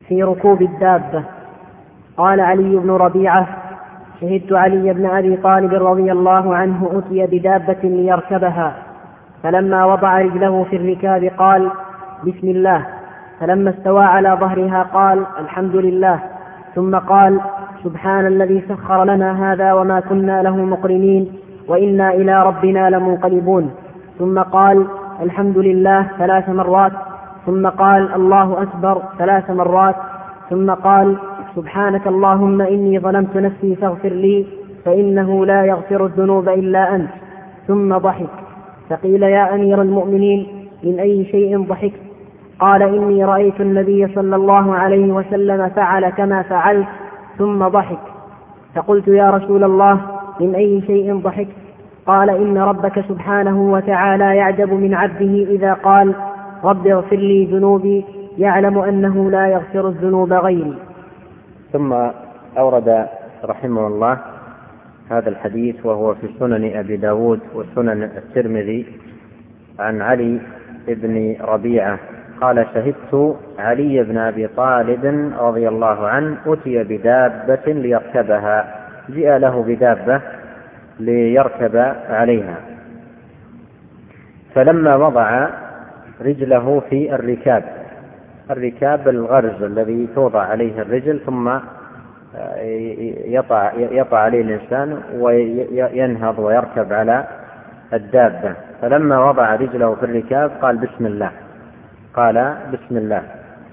في ركوب الدابة. قال علي بن ربيعة: شهدت علي بن أبي طالب رضي الله عنه أتي بدابة ليركبها، فلما وضع رجله في الركاب قال: بسم الله، فلما استوى على ظهرها قال: الحمد لله، ثم قال: سبحان الذي سخر لنا هذا وما كنا له مقرنين وإنا إلى ربنا لمنقلبون، ثم قال: الحمد لله 3 مرات، ثم قال: الله أكبر 3 مرات، ثم قال: سبحانك اللهم إني ظلمت نفسي فاغفر لي فإنه لا يغفر الذنوب إلا أنت، ثم ضحك. فقيل: يا أمير المؤمنين من أي شيء ضحكت؟ قال: إني رأيت النبي صلى الله عليه وسلم فعل كما فعلت، ثم ضحك. فقلت: يا رسول الله من أي شيء ضحكت؟ قال: إن ربك سبحانه وتعالى يعجب من عبده إذا قال: رب اغفر لي ذنوبي، يعلم أنه لا يغفر الذنوب غيري. ثم أورد رحمه الله هذا الحديث وهو في سنن أبي داود وسنن الترمذي عن علي بن ربيعة قال: شهدت علي بن أبي طالب رضي الله عنه أتي بدابة ليركبها، جاء له بدابة ليركب عليها، فلما وضع رجله في الركاب الغرز الذي توضع عليه الرجل ثم يطع عليه الإنسان وينهض ويركب على الدابة، فلما وضع رجله في الركاب قال: بسم الله.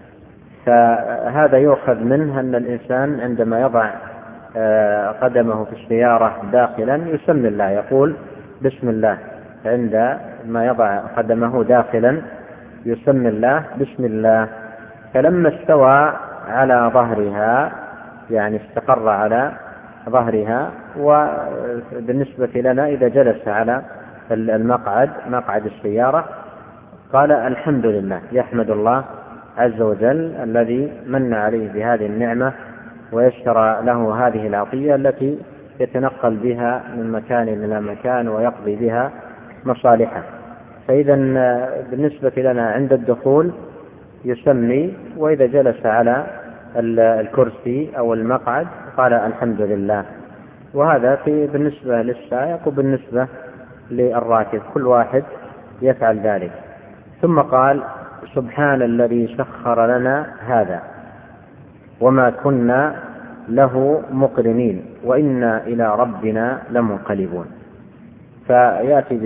فهذا يؤخذ منه أن الإنسان عندما يضع قدمه في السيارة داخلا يسمي الله، يقول بسم الله، عندما يضع قدمه داخلا يسمي الله بسم الله. فلما استوى على ظهرها، يعني استقر على ظهرها، وبالنسبة لنا إذا جلس على مقعد السيارة قال: الحمد لله، يحمد الله عز وجل الذي من عليه بهذه النعمة ويشرع له هذه العطية التي يتنقل بها من مكان إلى مكان ويقضي بها مصالحه. فإذا بالنسبة لنا عند الدخول يسمي، وإذا جلس على الكرسي أو المقعد قال: الحمد لله. وهذا بالنسبة للسائق وبالنسبة للراكب، كل واحد يفعل ذلك. ثم قال: سبحان الذي سخر لنا هذا وما كنا له مقرنين وإنا إلى ربنا لمنقلبون. فيأتي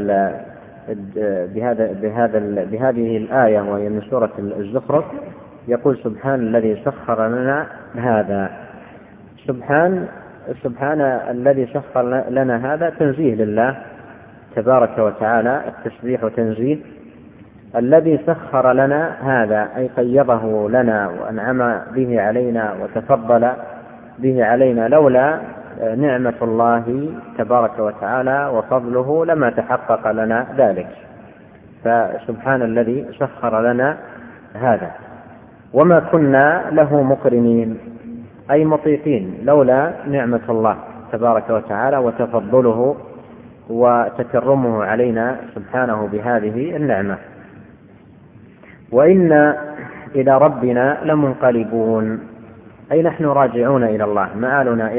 بهذه الآية وهي من سورة الزخرف، يقول: سبحان الذي سخر لنا هذا. سبحان الذي سخر لنا هذا تنزيه لله تبارك وتعالى، التسبيح وتنزيه. الذي سخر لنا هذا أي قيضه لنا وأنعم به علينا وتفضل به علينا، لولا نعمة الله تبارك وتعالى وفضله لما تحقق لنا ذلك. فسبحان الذي سخر لنا هذا وما كنا له مقرنين أي مطيقين، لولا نعمة الله تبارك وتعالى وتفضله وتكرمه علينا سبحانه بهذه النعمة. وإنا إلى ربنا لمنقلبون أي نحن راجعون إلى الله، مآلنا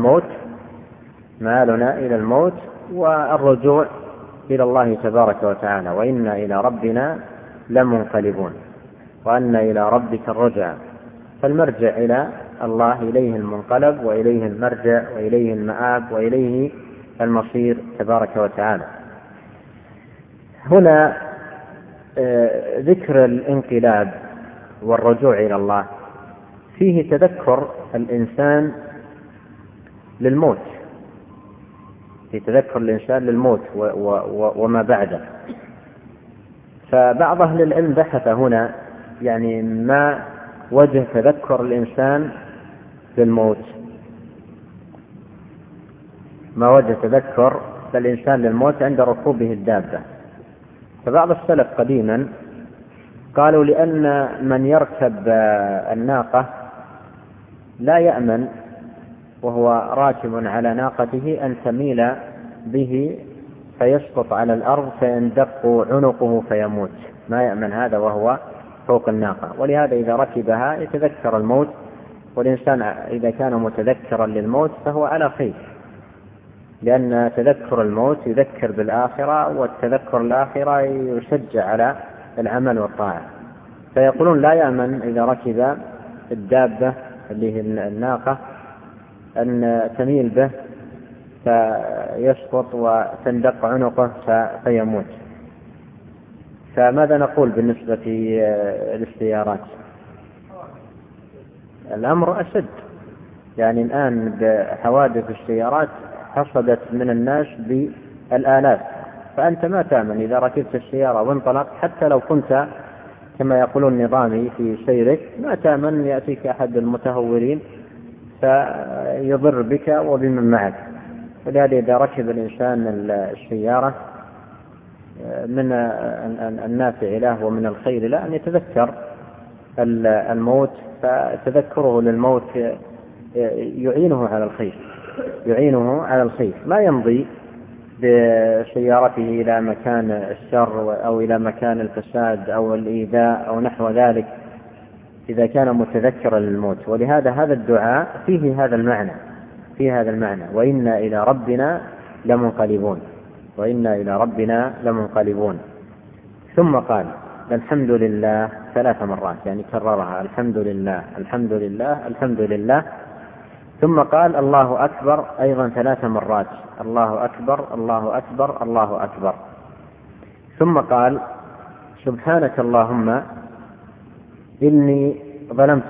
إلى الموت والرجوع إلى الله تبارك وتعالى. وإنا إلى ربنا لمنقلبون وأن إلى ربك الرجع، فالمرجع إلى الله، إليه المنقلب وإليه المرجع وإليه المآب وإليه المصير تبارك وتعالى. هنا ذكر الانقلاب والرجوع إلى الله فيه تذكر الإنسان للموت، وما بعده. فبعض أهل العلم بحث هنا يعني ما وجه تذكر الإنسان للموت، ما وجه تذكر الإنسان للموت عند ركوبه الدابة. فبعض السلف قديما قالوا لأن من يركب الناقة لا يأمن وهو راكب على ناقته أن تميل به فيسقط على الأرض فيندق عنقه فيموت، ما يأمن هذا وهو فوق الناقة. ولهذا إذا ركبها يتذكر الموت، والإنسان إذا كان متذكرا للموت فهو على خير، لأن تذكر الموت يذكر بالآخرة، والتذكر الآخرة يشجع على العمل والطاعة. فيقولون لا يأمن إذا ركب الدابة اللي هي الناقة أن تميل به فيسقط وتندق عنقه فيموت. فماذا نقول بالنسبة للسيارات؟ الأمر أشد، يعني الآن بحوادث السيارات حصدت من الناس بالآلاف، فأنت ما تأمن إذا ركبت السيارة وانطلقت، حتى لو كنت كما يقولون نظامي في سيرك، ما تأمن يأتيك أحد المتهورين فيضر بك وبمن معك. ولهذا إذا ركب الإنسان السيارة من النافع له ومن الخير له أن يتذكر الموت، فتذكره للموت يعينه على الخير، لا يمضي بسيارته إلى مكان الشر أو إلى مكان الفساد أو الإيذاء أو نحو ذلك إذا كان متذكرا للموت. ولهذا هذا الدعاء فيه هذا المعنى، وإنا إلى ربنا لمنقلبون. ثم قال الحمد لله 3 مرات، يعني كررها الحمد لله. ثم قال الله أكبر أيضا 3 مرات، الله أكبر. ثم قال سبحانك اللهم إني ظلمت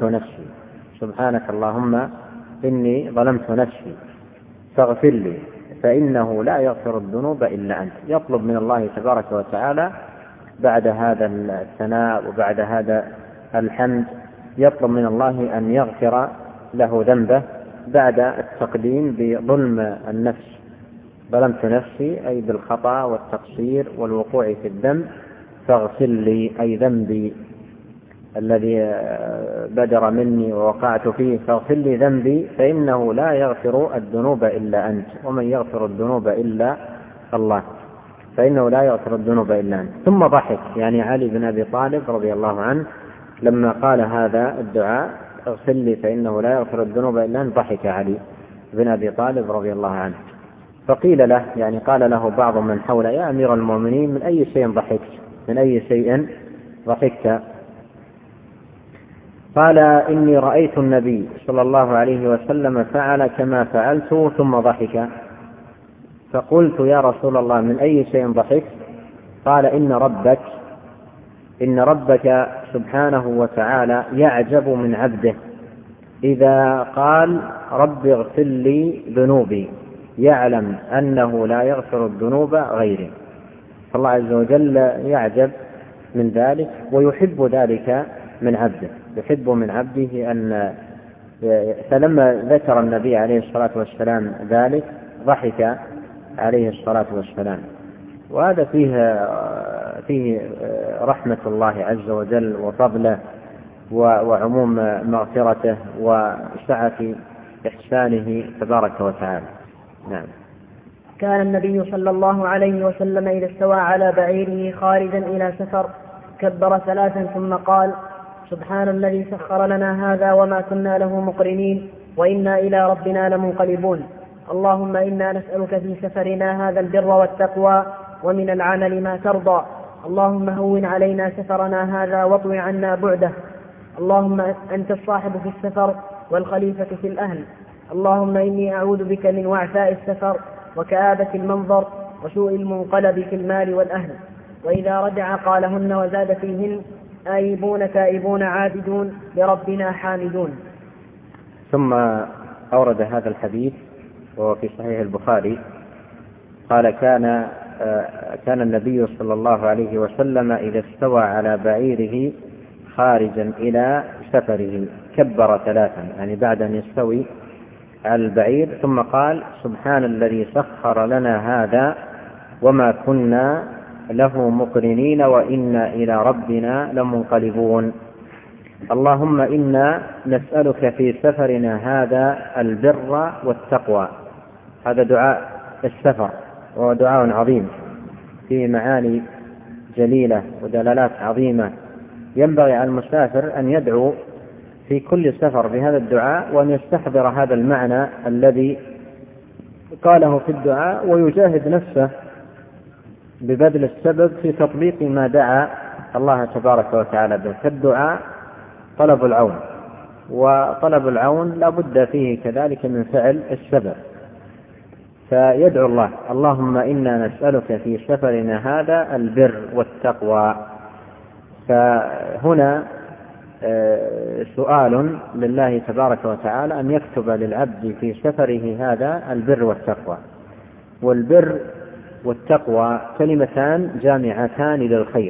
نفسي فاغفر لي فإنه لا يغفر الذنوب إلا أنت. يطلب من الله تبارك وتعالى بعد هذا الثناء وبعد هذا الحمد، يطلب من الله أن يغفر له ذنبه بعد التقديم بظلم النفس. ظلمت نفسي أي بالخطأ والتقصير والوقوع في الذنب، فاغفر لي أي ذنبي الذي بدر مني ووقعت فيه، فاغفر لي ذنبي فإنه لا يغفر الذنوب إلا أنت، ومن يغفر الذنوب إلا الله، ثم ضحك، يعني علي بن أبي طالب رضي الله عنه لما قال هذا الدعاء اغفر لي فإنه لا يغفر الذنوب إلا أنت، ضحك علي بن أبي طالب رضي الله عنه. فقيل له، يعني قال له بعض من حوله يا أمير المؤمنين من أي شيء ضحكت؟ قال إني رأيت النبي صلى الله عليه وسلم فعل كما فعلت ثم ضحك، فقلت يا رسول الله من أي شيء ضحكت؟ قال إن ربك سبحانه وتعالى يعجب من عبده إذا قال رب اغفر لي ذنوبي، يعلم أنه لا يغفر الذنوب غيره. فالله عز وجل يعجب من ذلك ويحب ذلك من عبده، أن فلما ذكر النبي عليه الصلاة والسلام ذلك ضحك عليه الصلاة والسلام. وهذا فيه رحمة الله عز وجل وفضله وعموم مغفرته وسعة إحسانه تبارك وتعالى. نعم. كان النبي صلى الله عليه وسلم إذا استوى على بعيره خارجا إلى سفر كبر 3 ثم قال سبحان الذي سخر لنا هذا وما كنا له مقرنين وإنا إلى ربنا لمنقلبون. اللهم إنا نسألك في سفرنا هذا البر والتقوى ومن العمل ما ترضى. اللهم هون علينا سفرنا هذا واطو عنا بعده. اللهم أنت الصاحب في السفر والخليفة في الأهل. اللهم إني أعوذ بك من وعثاء السفر وكآبة المنظر وسوء المنقلب في المال والأهل. وإذا رجع قالهن وزاد فيهن آيبون تائبون عابدون لربنا حامدون. ثم أورد هذا الحديث وهو في صحيح البخاري قال كان النبي صلى الله عليه وسلم إذا استوى على بعيره خارجا إلى سفره كبر 3، يعني بعد أن يستوي على البعير، ثم قال سبحان الذي سخر لنا هذا وما كنا له مقرنين وإنا إلى ربنا لمنقلبون. اللهم إنا نسألك في سفرنا هذا البر والتقوى. هذا دعاء السفر، وهو دعاء عظيم فيه معاني جليلة ودلالات عظيمة ينبغي على المسافر أن يدعو في كل سفر بهذا الدعاء، وأن يستحضر هذا المعنى الذي قاله في الدعاء، ويجاهد نفسه ببذل السبب في تطبيق ما دعا الله تبارك وتعالى به. فالدعاء طلب العون، وطلب العون لا بد فيه كذلك من فعل السبب. فيدعو الله: اللهم إنا نسألك في سفرنا هذا البر والتقوى. فهنا سؤال لله تبارك وتعالى أن يكتب للعبد في سفره هذا البر والتقوى. والبر والتقوى كلمتان جامعتان للخير،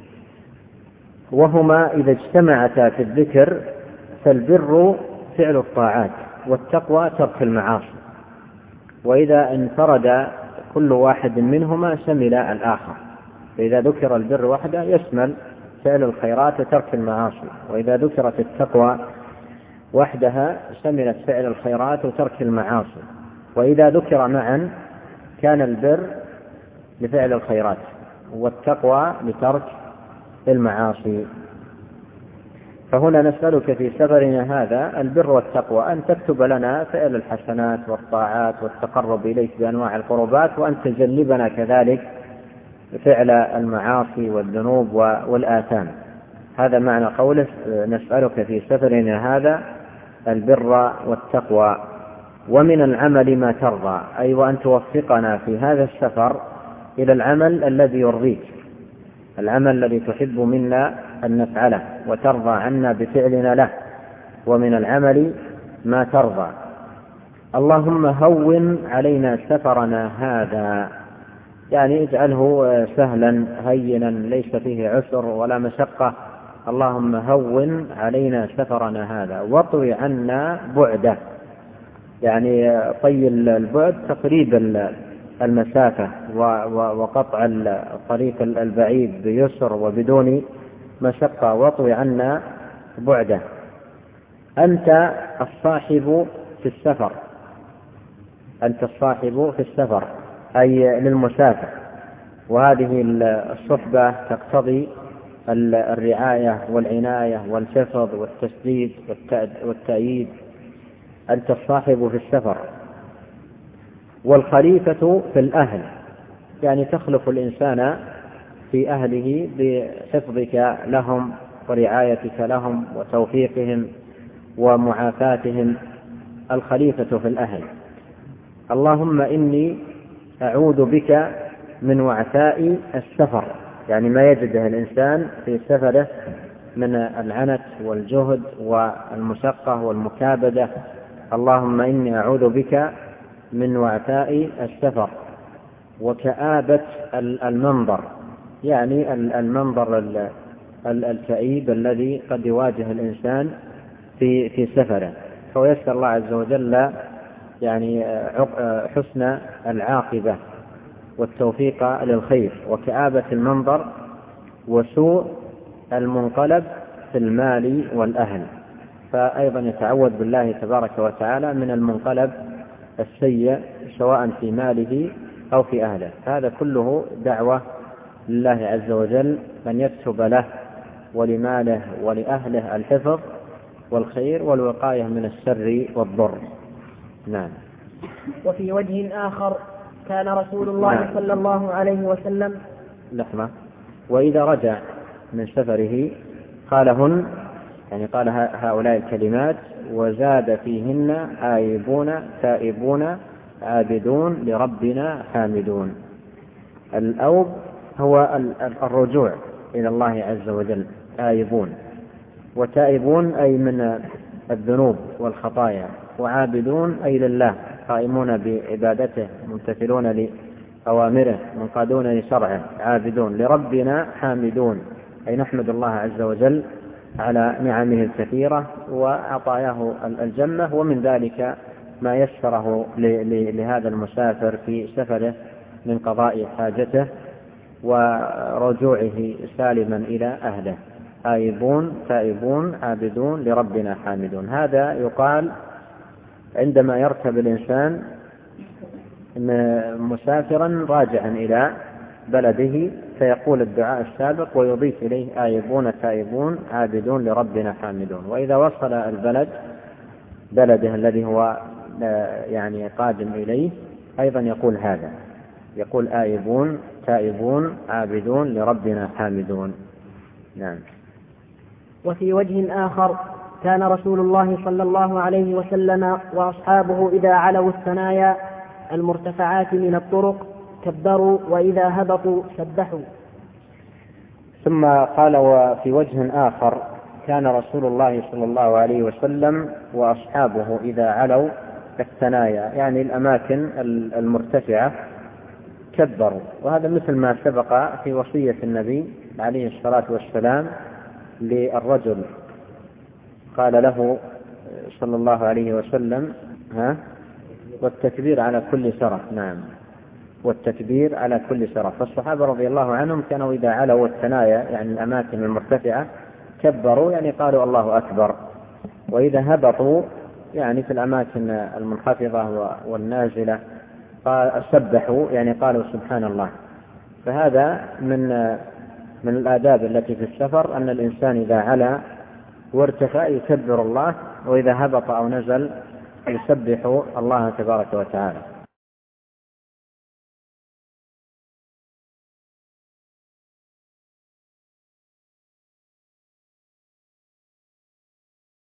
وهما إذا اجتمعتا في الذكر فالبر فعل الطاعات، والتقوى ترك المعاصي، وإذا انفرد كل واحد منهما شمل الآخر. فإذا ذكر البر وحده يشمل فعل الخيرات وترك المعاصي، وإذا ذكرت التقوى وحدها شملت فعل الخيرات وترك المعاصي، وإذا ذكر معا كان البر لفعل الخيرات والتقوى لترك المعاصي. فهنا نسألك في سفرنا هذا البر والتقوى، أن تكتب لنا فعل الحسنات والطاعات والتقرب إليك بأنواع القربات، وأن تجنبنا كذلك فعل المعاصي والذنوب والآثام. هذا معنى قوله: نسألك في سفرنا هذا البر والتقوى. ومن العمل ما ترضى، أي وأن توفقنا في هذا السفر إلى العمل الذي يرضيك، العمل الذي تحب منا أن نفعله وترضى عنا بفعلنا له. ومن العمل ما ترضى. اللهم هون علينا سفرنا هذا، يعني اجعله سهلا هينا ليس فيه عسر ولا مشقة. اللهم هون علينا سفرنا هذا واطوي عنا بعده، يعني طي البعد تقريب المسافة وقطع الطريق البعيد بيسر وبدون مشقة، واطوي عنا بعده. أنت الصاحب في السفر، أنت الصاحب في السفر أي للمسافر، وهذه الصحبة تقتضي الرعاية والعناية والحفظ والتسديد والتأييد. أنت الصاحب في السفر. والخليفة في الأهل، يعني تخلف الإنسان في أهله بحفظك لهم ورعايتك لهم وتوفيقهم ومعافاتهم. الخليفة في الأهل. اللهم إني أعوذ بك من وعثاء السفر، يعني ما يجده الإنسان في سفره من العنت والجهد والمشقة والمكابدة. اللهم إني أعوذ بك من وعثاء السفر وكآبة المنظر، يعني المنظر الكئيب الذي قد يواجه الإنسان في سفره. فيسأل الله عز وجل يعني حسن العاقبة والتوفيق للخير. وكآبة المنظر وسوء المنقلب في المال والأهل، فأيضا يتعوذ بالله تبارك وتعالى من المنقلب السيء سواء في ماله أو في أهله. هذا كله دعوة لله عز وجل أن يكتب له ولماله ولأهله الحفظ والخير والوقاية من الشر والضر. نعم. وفي وجه آخر كان رسول الله صلى الله عليه وسلم لحظة. وإذا رجع من سفره قالهن، يعني قال هؤلاء الكلمات وزاد فيهن آيبون تائبون عابدون لربنا حامدون. الأوب هو الرجوع إلى الله عز وجل، آيبون، وتائبون أي من الذنوب والخطايا، وعابدون أي لله، قائمون بعبادته ممتثلون لأوامره منقادون لشرعه. عابدون لربنا حامدون، أي نحمد الله عز وجل على نعمه الكثيرة وعطاياه الجنة، ومن ذلك ما يسره لهذا المسافر في سفره من قضاء حاجته ورجوعه سالما إلى أهله. آيبون تائبون عابدون لربنا حامدون. هذا يقال عندما يركب الإنسان مسافرا راجعا إلى بلده فيقول الدعاء السابق ويضيف إليه آيبون تائبون عابدون لربنا حامدون. وإذا وصل البلد بلده الذي هو يعني قادم إليه أيضا يقول هذا، يقول آيبون تائبون عابدون لربنا حامدون. نعم. وفي وجه آخر كان رسول الله صلى الله عليه وسلم وأصحابه إذا علوا الثنايا المرتفعات من الطرق كبروا وإذا هبطوا سبحوا. ثم قال وفي وجه آخر كان رسول الله صلى الله عليه وسلم وأصحابه إذا علوا الثنايا يعني الأماكن المرتفعة كبروا. وهذا مثل ما سبق في وصية النبي عليه الصلاة والسلام للرجل، قال له صلى الله عليه وسلم والتكبير على كل شرف. نعم، والتكبير على كل شرف. فالصحابة رضي الله عنهم كانوا إذا علوا الثنايا يعني الأماكن المرتفعة كبروا يعني قالوا الله أكبر، وإذا هبطوا يعني في الأماكن المنخفضة والنازلة سبحوا يعني قالوا سبحان الله. فهذا من الآداب التي في السفر أن الإنسان إذا علا وارتفع يكبر الله، وإذا هبط أو نزل يسبح الله تبارك وتعالى.